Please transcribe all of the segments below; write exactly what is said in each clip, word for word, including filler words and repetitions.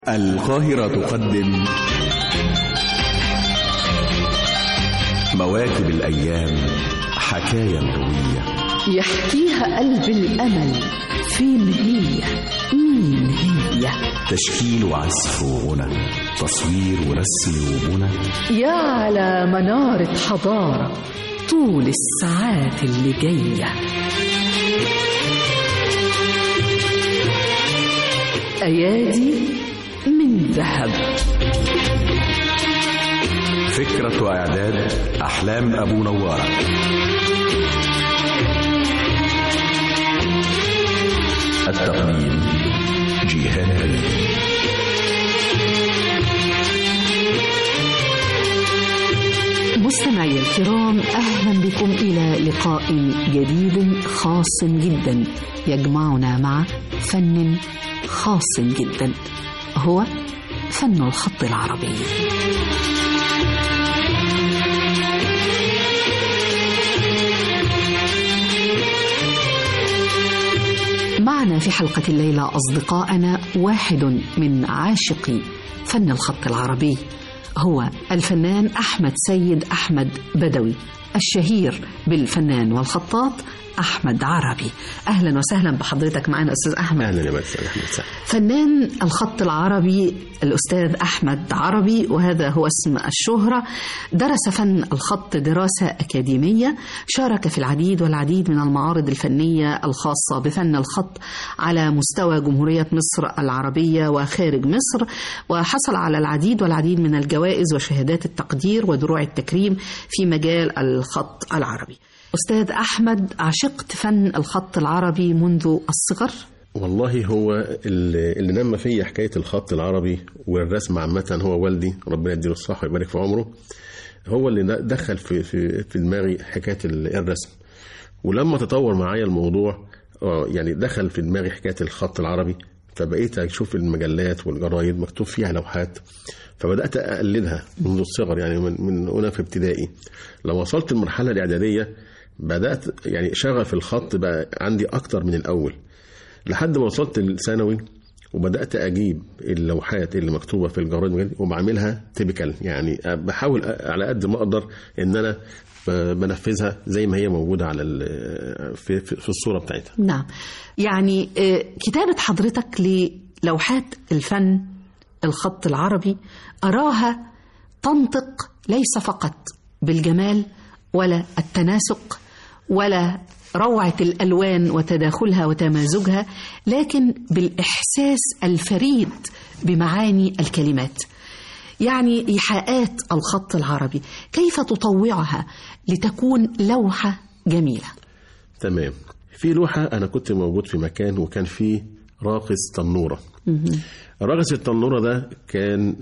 القاهرة تقدم مواكب الأيام، حكاية روية يحكيها قلب الأمل. فين هي؟ مين هي؟ تشكيل وعزف وغنى، تصوير ورسم وبنى، يا على منارة حضارة طول الساعات اللي جاية. أيادي من ذهب. فكرة وإعداد أحلام أبو نوارة. التقديم جيهان هلال. مستمعي الكرام، أهلا بكم إلى لقاء جديد خاص جدا يجمعنا مع فن خاص جدا، هو فن الخط العربي. معنا في حلقة الليلة أصدقائنا واحد من عاشقي فن الخط العربي، هو الفنان أحمد سيد أحمد بدوي، الشهير بالفنان والخطاط أحمد عربي. أهلا وسهلا بحضرتك معنا أستاذ أحمد. أهلا يا مساء أحمد. فنان الخط العربي الأستاذ أحمد عربي، وهذا هو اسم الشهرة. درس فن الخط دراسة أكاديمية، شارك في العديد والعديد من المعارض الفنية الخاصة بفن الخط على مستوى جمهورية مصر العربية وخارج مصر، وحصل على العديد والعديد من الجوائز وشهادات التقدير ودروع التكريم في مجال الخط العربي. أستاذ أحمد، عشقت فن الخط العربي منذ الصغر؟ والله هو اللي نمى فيا حكاية الخط العربي والرسم عامة هو والدي، ربنا يديله الصحة ويبارك في عمره. هو اللي دخل في في في دماغي حكاية الرسم، ولما تطور معايا الموضوع يعني دخل في دماغي حكاية الخط العربي، فبقيت أشوف المجلات والجرايد مكتوب فيها لوحات، فبدأت أقلدها منذ الصغر، يعني من من أنا في ابتدائي. لما وصلت المرحلة الإعدادية بدأت يعني شغف الخط بقى عندي أكتر من الأول، لحد ما وصلت الثانوي وبدأت أجيب اللوحات اللي مكتوبة في الجرايد وبعملها تيبيكال، يعني بحاول على قد ما أقدر إن أنا بنفذها زي ما هي موجودة على في في الصورة بتاعتها. نعم، يعني كتابة حضرتك للوحات الفن الخط العربي أراها تنطق ليس فقط بالجمال ولا التناسق ولا روعة الألوان وتداخلها وتمازجها، لكن بالإحساس الفريد بمعاني الكلمات. يعني إيحاءات الخط العربي كيف تطوعها لتكون لوحة جميلة؟ تمام. في لوحة أنا كنت موجود في مكان وكان فيه راقص تنورة. راقص التنورة ده كان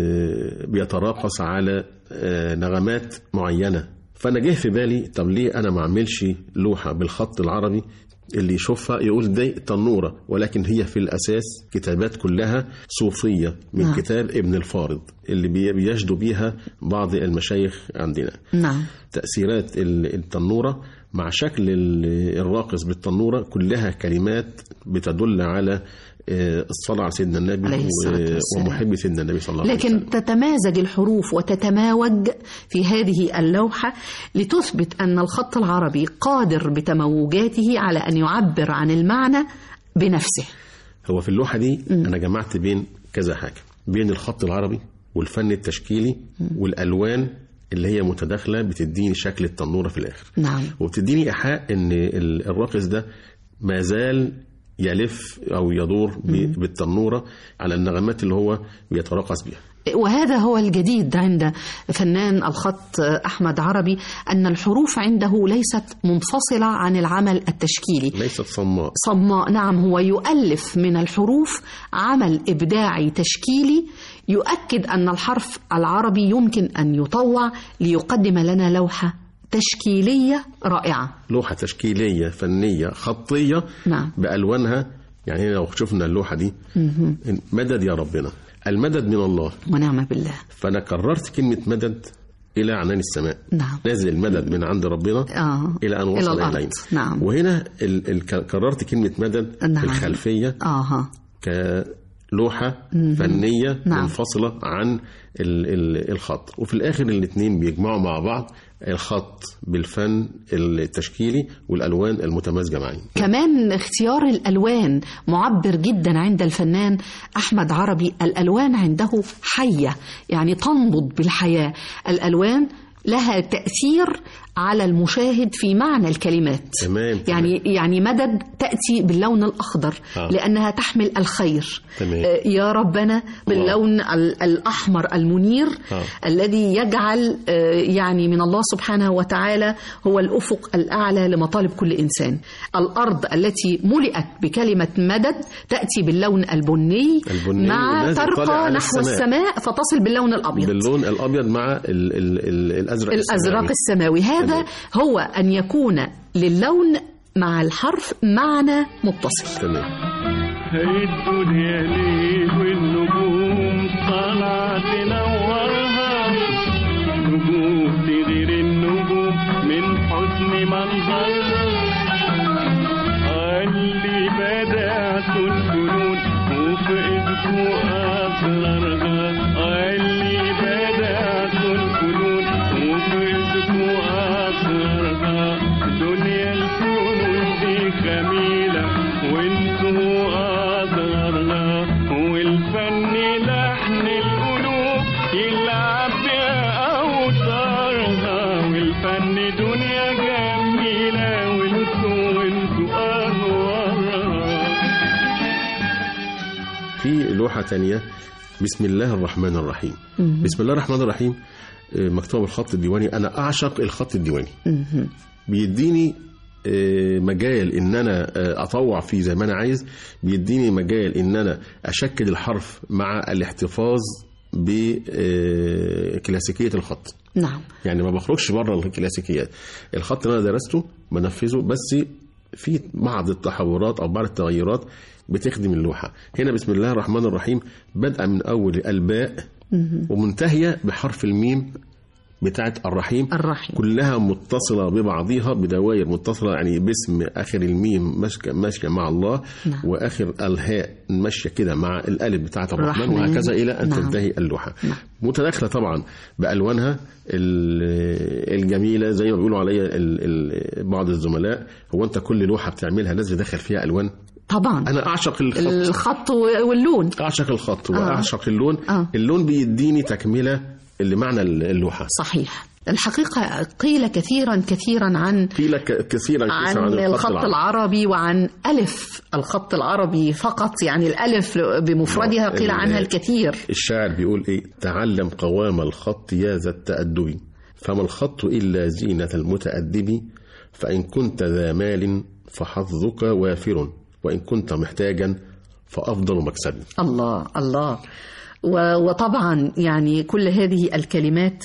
بيتراقص على نغمات معينة، فأنا جه في بالي طب ليه أنا ما أعملش لوحة بالخط العربي اللي يشوفها يقول دي تنورة، ولكن هي في الأساس كتابات كلها صوفية من نعم. كتاب ابن الفارض اللي بيجدوا بيها بعض المشايخ عندنا. نعم. تأثيرات التنورة مع شكل الراقص بالتنورة كلها كلمات بتدل على الصلاة على سيدنا النبي ومحب سيدنا النبي صلى الله عليه وسلم، لكن تتمازج الحروف وتتماوج في هذه اللوحة لتثبت أن الخط العربي قادر بتموجاته على أن يعبر عن المعنى بنفسه. هو في اللوحة دي م. أنا جمعت بين كذا حاجة، بين الخط العربي والفن التشكيلي م. والألوان اللي هي متداخلة بتديني شكل التنورة في الآخر. نعم. وبتديني إيحاء أن الراقص ده ما زال يلف أو يدور بالتنورة على النغمات اللي هو بيتراقص بها. وهذا هو الجديد عند فنان الخط أحمد عربي، أن الحروف عنده ليست منفصلة عن العمل التشكيلي، ليست صماء صماء نعم، هو يؤلف من الحروف عمل إبداعي تشكيلي يؤكد أن الحرف العربي يمكن أن يطوع ليقدم لنا لوحة تشكيلية رائعة، لوحة تشكيلية فنية خطية نعم. بألوانها. يعني لو شفنا اللوحة دي م-م. مدد يا ربنا، المدد من الله ونعم بالله. فأنا كررت كلمة مدد إلى عنان السماء. نعم. نازل المدد من عند ربنا آه. إلى أن وصل إلينا. نعم. وهنا ال... ال... كررت كلمة مدد. نعم. الخلفية آه. ك لوحة مم. فنية نعم. منفصلة عن ال- ال- الخط، وفي الآخر الاثنين بيجمعوا مع بعض الخط بالفن التشكيلي والألوان المتمازجة معا. كمان اختيار الألوان معبر جدا عند الفنان أحمد عربي. الألوان عنده حية، يعني تنبض بالحياة. الألوان لها تأثير على المشاهد في معنى الكلمات. تمام. يعني يعني مدد تأتي باللون الأخضر آه. لأنها تحمل الخير. تمام. آه يا ربنا باللون ال- الأحمر المنير آه. الذي يجعل آه يعني من الله سبحانه وتعالى هو الأفق الأعلى لمطالب كل إنسان. الأرض التي ملئت بكلمة مدد تأتي باللون البني, البني مع ونازل طالع ترقى على نحو السماء. السماء فتصل باللون الأبيض باللون الأبيض مع ال ال ال الأزرق الأزرق السماوي. هذا تمام. هو أن يكون للون مع الحرف معنى متصل. تمام. هي الدنيا ليه والنجوم طالعة تنورها، نجوم تغير النجوم من حسن منظرها، اللي بدأت الفنون وفي إيدكوا أسرارها، اللي بدأت الفنون وفي إيدكوا أسرارها، دنيا الفنون دي جميلة وانتوا أسرارها، والفن لحن القلوب يلعب بأوتارها، والفن دنيا جميلة وانتوا وانتوا أنوارها. في لوحة تانية بسم الله الرحمن الرحيم. مم. بسم الله الرحمن الرحيم آه، مكتوب الخط الديواني. أنا أعشق الخط الديواني، مهم. بيديني آه، مجال ان انا آه، اطوع فيه زي ما انا عايز، بيديني مجال ان انا اشكل الحرف مع الاحتفاظ بكلاسيكية الخط. نعم. يعني ما بخرجش بره الكلاسيكيات. الخط اللي انا درسته بنفذه، بس في بعض التحورات او بعض التغيرات بتخدم اللوحة. هنا بسم الله الرحمن الرحيم بدأ من اول الباء مهم. ومنتهية بحرف الميم بتاعت الرحيم، الرحيم. كلها متصلة ببعضيها بدوائر متصلة، يعني باسم آخر الميم ماشية ماشية مع الله. نعم. وآخر الهاء ماشية كده مع الألف بتاعت الرحمن، الرحمن. وهكذا إلى أن نعم. تنتهي اللوحة. نعم. متداخلة طبعا بألوانها ال- الجميلة، زي ما بيقولوا عليا ال- ال- بعض الزملاء، هو أنت كل لوحة بتعملها لازم تدخل فيها ألوان؟ طبعا أنا أعشق الخط، الخط واللون. أعشق الخط آه. وأعشق اللون. آه. اللون بيديني تكملة لمعنى اللوحة. صحيح. الحقيقة قيل كثيرا كثيرا عن قيل ك- كثيرا عن كثيرا عن الخط العربي وعن ألف الخط العربي فقط، يعني الألف بمفردها قيل عنها الكثير. الشاعر بيقول إيه؟ تعلم قوام الخط يا ذا التأدب، فما الخط إلا زينة المتأدب، فإن كنت ذا مال فحظك وافر، وإن كنت محتاجا فأفضل مكسب. الله الله. و- وطبعا يعني كل هذه الكلمات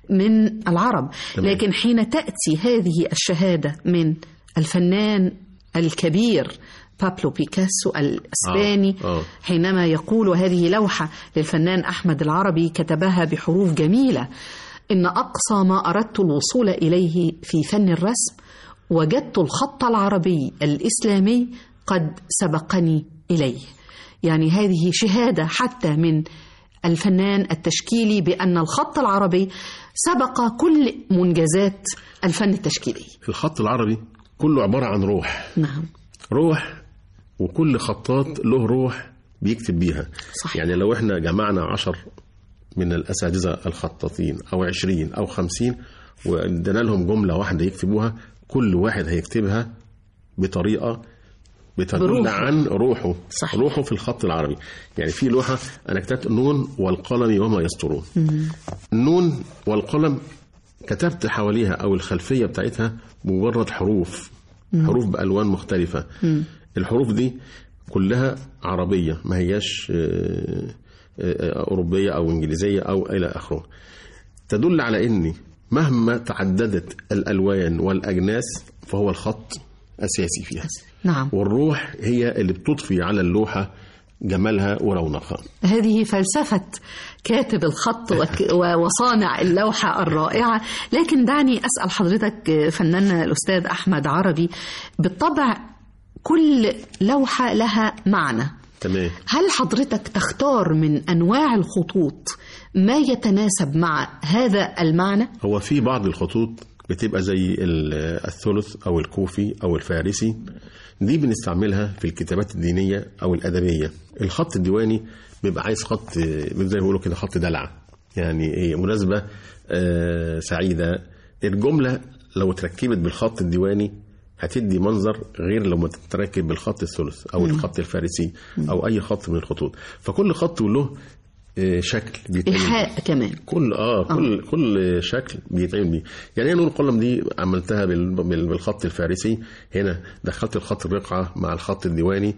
من العرب. تمام. لكن حين تأتي هذه الشهادة من الفنان الكبير بابلو بيكاسو الإسباني، آه. آه. حينما يقول هذه لوحة للفنان أحمد العربي كتبها بحروف جميلة: إن أقصى ما أردت الوصول إليه في فن الرسم وجدت الخط العربي الإسلامي قد سبقني إليه. يعني هذه شهادة حتى من الفنان التشكيلي بأن الخط العربي سبق كل منجزات الفن التشكيلي. الخط العربي كله عبارة عن روح. نعم. روح، وكل خطاط له روح بيكتب بيها. صحيح. يعني لو احنا جمعنا عشر من الأساتذة الخطاطين أو عشرين أو خمسين وادينا لهم جملة واحدة يكتبوها، كل واحد هيكتبها بطريقة بتدل بروحه. عن روحه. صحيح. روحه في الخط العربي. يعني في لوحة أنا كتبت نون والقلم وما يسطرون. النون والقلم كتبت حواليها أو الخلفية بتاعتها مجرد حروف، حروف بألوان مختلفة. الحروف دي كلها عربية، ما هياش آه، آه، أوروبية أو إنجليزية أو إلى آخره. تدل على أن مهما تعددت الألوان والأجناس فهو الخط أساسي فيها. نعم. والروح هي اللي بتضفي على اللوحة جمالها ورونقها. هذه فلسفة كاتب الخط وك- وصانع اللوحة الرائعة. لكن دعني أسأل حضرتك فناننا الأستاذ أحمد عربي، بالطبع كل لوحة لها معنى تمام. هل حضرتك تختار من أنواع الخطوط ما يتناسب مع هذا المعنى؟ هو في بعض الخطوط بتبقى زي الثلث أو الكوفي أو الفارسي، دي بنستعملها في الكتابات الدينية أو الأدبية. الخط الديواني بيبقى عايز خط زي ما بيقولوا كده خط دلع، يعني إيه، مناسبة آه سعيدة. الجملة لو تركبت بالخط الديواني هتدي منظر غير لو ما تتركب بالخط الثلث أو م. الخط الفارسي أو أي خط من الخطوط. فكل خط له شكل بيتعمل إيحاء كمان. كل اه كل آه. كل شكل بيتعمل بيه. يعني نور القلم دي عملتها بالخط الفارسي، هنا دخلت الخط الرقعة مع الخط الديواني.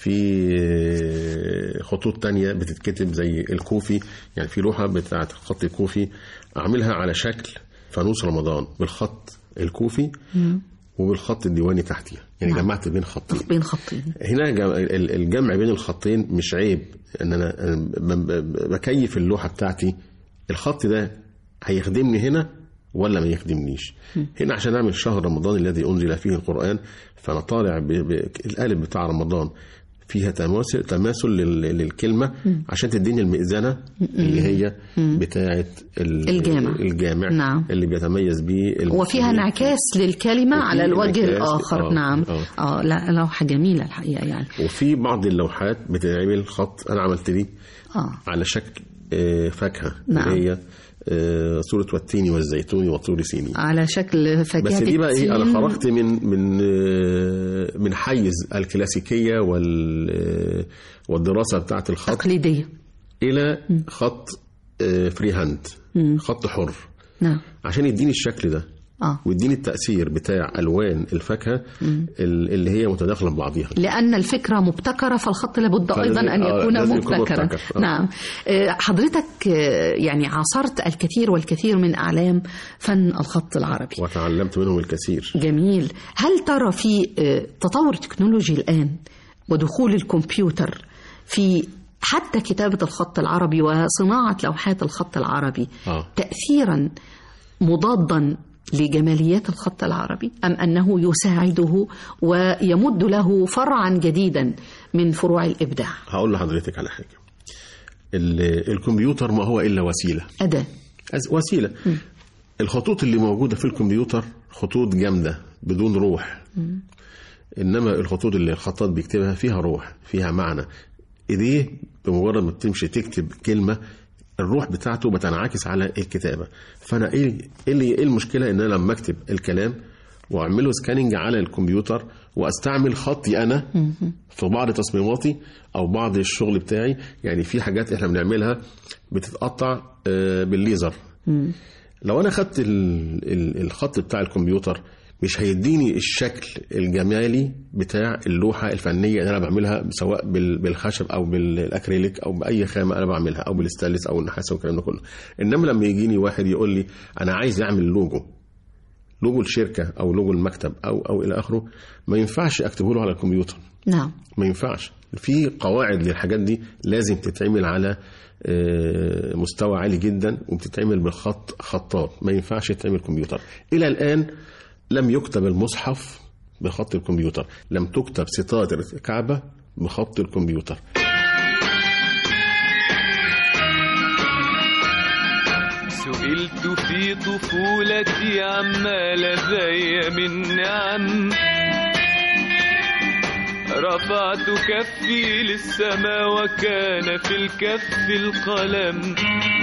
في خطوط تانية بتتكتب زي الكوفي، يعني في لوحة بتاعة الخط الكوفي أعملها على شكل فانوس رمضان بالخط الكوفي م. وبالخط الديواني تحتها، يعني نعم. جمعت بين خطين بين خطين هنا. الجمع بين الخطين مش عيب، ان انا بكيف اللوحة بتاعتي الخط ده هيخدمني هنا ولا ما يخدمنيش. م. هنا عشان اعمل شهر رمضان الذي انزل فيه القرآن، فانا طالع بالقالب بتاع رمضان فيها تماثل تماثل للكلمة م. عشان تديني المئذنة م. اللي هي بتاعة الجامع, الجامع نعم. اللي بيتميز بيه، وفيها انعكاس للكلمة على الوجه الآخر. آه. نعم آه. آه لا لوحة جميلة الحقيقة يعني. وفي بعض اللوحات بتتعمل خط، أنا عملت دي آه. على شكل فاكهة، نعم. اللي هي سورة والتين والزيتون وطور سينين، على شكل فاكهة. بس دي بقى ايه، انا خرجت من من من حيز الكلاسيكية والدراسة بتاعت الخط التقليدية الى خط فري هاند، خط حر. نعم. عشان يديني الشكل ده آه. ويديني التأثير بتاع ألوان الفاكهة م. اللي هي متداخلة ببعضها، لأن الفكرة مبتكرة فالخط لابد أيضا أن يكون آه مبتكرا. آه. نعم. حضرتك يعني عاصرت الكثير والكثير من أعلام فن الخط العربي وتعلمت منهم الكثير. جميل. هل ترى في تطور تكنولوجي الآن ودخول الكمبيوتر في حتى كتابة الخط العربي وصناعة لوحات الخط العربي آه. تأثيرا مضادا لجماليات الخط العربي، أم أنه يساعده ويمد له فرعا جديدا من فروع الإبداع؟ هقول لحضرتك على حاجة. الكمبيوتر ما هو إلا وسيلة، أداة وسيلة. م. الخطوط اللي موجودة في الكمبيوتر خطوط جامدة بدون روح، م. إنما الخطوط اللي الخطاط بيكتبها فيها روح، فيها معنى. إيديه بمجرد ما بتمشي تكتب كلمة الروح بتاعته بتنعكس على الكتابة. فأنا إيه اللي إيه المشكلة إن أنا لما أكتب الكلام وأعمله سكانينج على الكمبيوتر وأستعمل خطي أنا في بعض تصميماتي أو بعض الشغل بتاعي. يعني في حاجات إحنا بنعملها بتتقطع بالليزر. لو أنا خدت الخط بتاع الكمبيوتر مش هيديني الشكل الجمالي بتاع اللوحة الفنية اللي أنا بعملها، سواء بالخشب أو بالأكريليك أو بأي خامة أنا بعملها أو بالستانلس أو النحاس والكلام ده كله. إنما لما يجيني واحد يقول لي أنا عايز أعمل لوجو لوجو الشركة أو لوجو المكتب أو أو إلى آخره، ما ينفعش أكتبه له على الكمبيوتر. نعم. ما ينفعش. في قواعد للحاجات دي لازم تتعمل على مستوى عالي جدا وبتتعمل بالخط خطاط، ما ينفعش تتعمل كمبيوتر. إلى الآن لم يكتب المصحف بخط الكمبيوتر، لم تكتب ستار الكعبة بخط الكمبيوتر. سئلت في طفولتي عما لدي من نعم، رفعت كفي للسماء وكان في الكف القلم.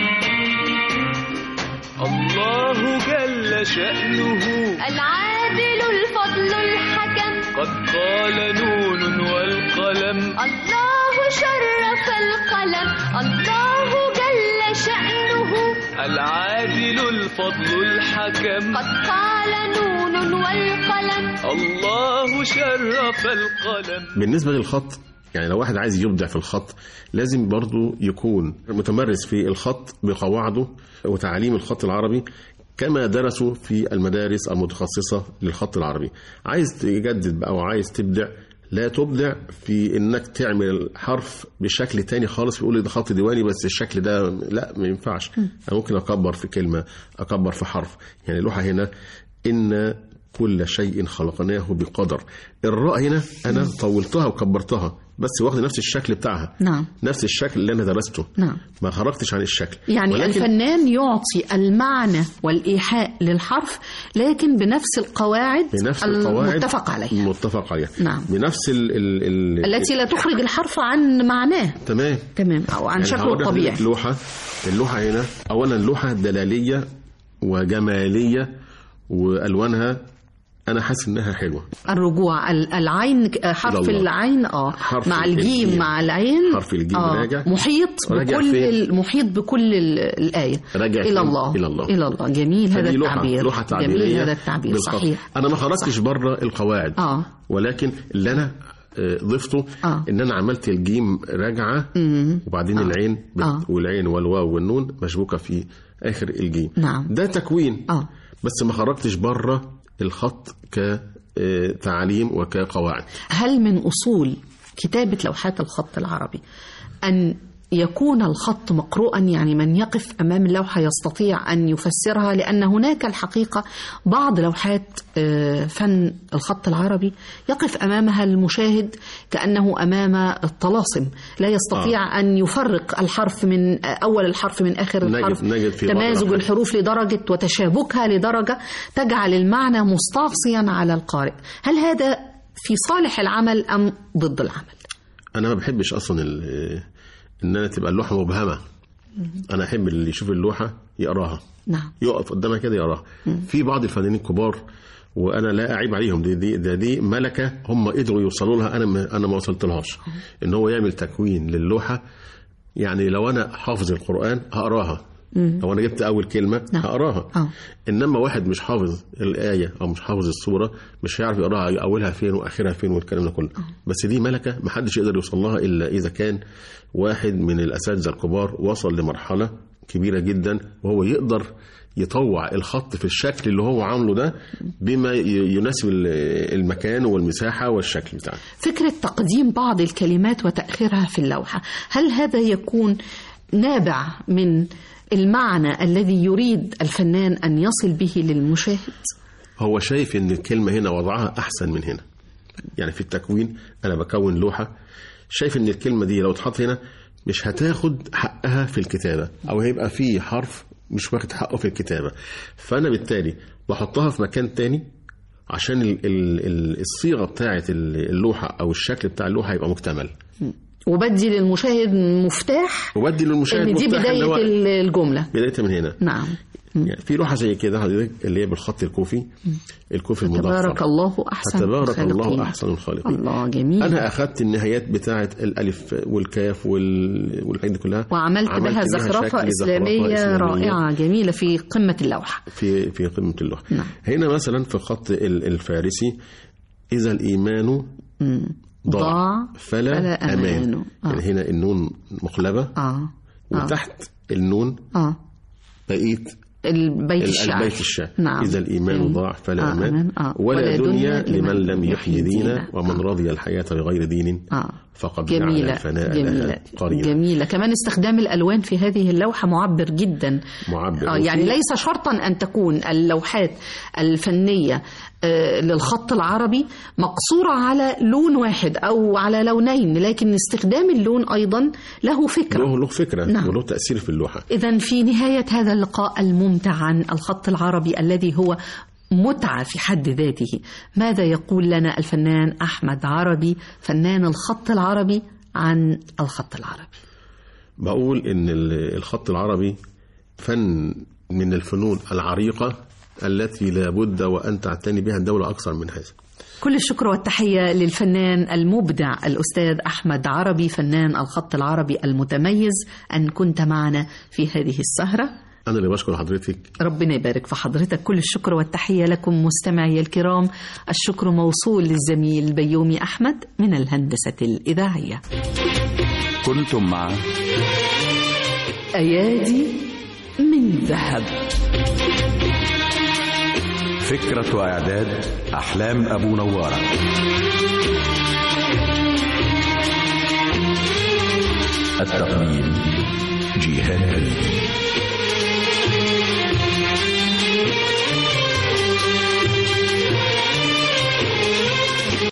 الله جل شأنه العادل الفضل الحكم، قد قال نون والقلم. الله شرف القلم، الله جل شأنه العادل الفضل الحكم، قد قال نون والقلم. الله شرف القلم. بالنسبة للخط، يعني لو واحد عايز يبدع في الخط لازم برضو يكون متمرس في الخط بقواعده وتعليم الخط العربي كما درسوا في المدارس المتخصصة للخط العربي. عايز تجدد بقى وعايز تبدع، لا تبدع في انك تعمل حرف بشكل تاني خالص يقول لي ده خط ديواني بس الشكل ده لا ما ينفعش. انا ممكن اكبر في كلمة، اكبر في حرف. يعني اللوحة هنا ان كل شيء خلقناه بقدر، الراء هنا انا طولتها وكبرتها بس واخد نفس الشكل بتاعها. نعم. نفس الشكل اللي انا درسته. نعم. ما خرجتش عن الشكل. يعني ولكن الفنان يعطي المعنى والإيحاء للحرف لكن بنفس القواعد بنفس القواعد المتفق عليها المتفق عليها نعم. بنفس ال ال ال التي لا تخرج الحرف عن معناه. تمام تمام أو عن يعني شكله الطبيعي. اللوحة اللوحة هنا أولا لوحة دلالية وجمالية وألوانها أنا حاسس إنها حلوة. الرجوع العين حرف العين اه مع الجيم, الجيم مع العين حرف الجيم آه راجع محيط راجع بكل المحيط بكل الآية راجع إلى الله إلى الله إلى الله. جميل هذا التعبير. لوحة تعبيرية. جميل هذا التعبير بالخط. صحيح. أنا ما خرجتش بره القواعد آه. ولكن اللي أنا ضفته آه. ان انا عملت الجيم راجعه وبعدين آه. العين آه. والعين والواو والنون مشبوكه في اخر الجيم. نعم. ده تكوين آه. بس ما خرجتش بره الخط كتعليم وكقواعد. هل من اصول كتابه لوحات الخط العربي ان يكون الخط مقروءا، يعني من يقف أمام اللوحة يستطيع أن يفسرها؟ لأن هناك الحقيقة بعض لوحات فن الخط العربي يقف أمامها المشاهد كأنه أمام الطلاسم، لا يستطيع آه. أن يفرق الحرف من أول الحرف من آخر الحرف. نجد نجد في تمازج الحروف لدرجة وتشابكها لدرجة تجعل المعنى مستعصيا على القارئ. هل هذا في صالح العمل أم ضد العمل؟ أنا ما بحبش أصلا ان انا تبقى اللوحه مبهمه. انا احب اللي يشوف اللوحه يقراها. نعم. يقف قدامها كده يقراها. في بعض الفنانين الكبار وانا لا اعيب عليهم، دي دي دي, دي ملكه هم قدروا يوصلوا لها، انا ما انا ما وصلتلهاش. ان هو يعمل تكوين للوحه، يعني لو انا حافظ القران هقراها، لو انا جبت اول كلمه نعم. هقراها. أوه. انما واحد مش حافظ الايه او مش حافظ السوره مش هيعرف يقراها اولها فين واخرها فين والكلام ده كله. أوه. بس دي ملكه ما حدش يقدر يوصل لها الا اذا كان واحد من الاساتذه الكبار وصل لمرحله كبيره جدا وهو يقدر يطوع الخط في الشكل اللي هو عامله ده بما يناسب المكان والمساحه والشكل بتاعه. فكره تقديم بعض الكلمات وتاخيرها في اللوحه، هل هذا يكون نابع من المعنى الذي يريد الفنان أن يصل به للمشاهد؟ هو شايف أن الكلمة هنا وضعها أحسن من هنا. يعني في التكوين أنا بكون لوحة، شايف أن الكلمة دي لو اتحط هنا مش هتاخد حقها في الكتابة، أو هيبقى فيه حرف مش واخد حقه في الكتابة، فأنا بالتالي بحطها في مكان تاني عشان ال ال الصيغة بتاعة اللوحة أو الشكل بتاع اللوحة يبقى مكتمل. وبدي للمشاهد مفتاح، وبدي للمشاهد دي مفتاح بداية الجملة، بدايتها من هنا. نعم. يعني في لوحة زي كده حضرتك اللي هي بالخط الكوفي، الكوفي المضفر، تبارك الله أحسن تبارك الخالقين. الله أحسن الخالقين. الله جميل. أنا أخذت النهايات بتاعة الألف والكاف والحاجات دي كلها وعملت بها زخرفة إسلامية, إسلامية رائعة جميلة في قمة اللوحة. في في قمة اللوحة. نعم. هنا مثلا في الخط الفارسي إذا الإيمان ضاع فلا, فلا أمان, أمان. آه. يعني هنا النون مقلبة آه. وتحت النون آه. بقيت البيت الشعر. البيت الشعر. نعم. إذا الإيمان ضاع فلا آه. أمان آه. ولا دنيا لمن لم يحيي دينا ومن آه. رضي الحياة بغير دين آه. فقد جعل الفناء جميلة. قرينا. جميلة. كمان استخدام الألوان في هذه اللوحة معبر جدا. معبر. آه. يعني ليس شرطا أن تكون اللوحات الفنية للخط العربي مقصورة على لون واحد أو على لونين، لكن استخدام اللون أيضا له فكرة له, له فكرة نعم. وله تأثير في اللوحة. إذن في نهاية هذا اللقاء الممتع عن الخط العربي الذي هو متعة في حد ذاته، ماذا يقول لنا الفنان أحمد عربي فنان الخط العربي عن الخط العربي؟ بقول إن الخط العربي فن من الفنون العريقة التي لا بد وأن تعتني بها الدولة أكثر من هذا. كل الشكر والتحية للفنان المبدع الأستاذ أحمد عربي فنان الخط العربي المتميز أن كنت معنا في هذه السهرة. أنا اللي بشكر حضرتك. ربنا يبارك في حضرتك. كل الشكر والتحية لكم مستمعي الكرام. الشكر موصول للزميل بيومي أحمد من الهندسة الإذاعية. كنتم مع أيادي من ذهب. فكرة وإعداد أحلام أبو نوارة. التقديم جيهان.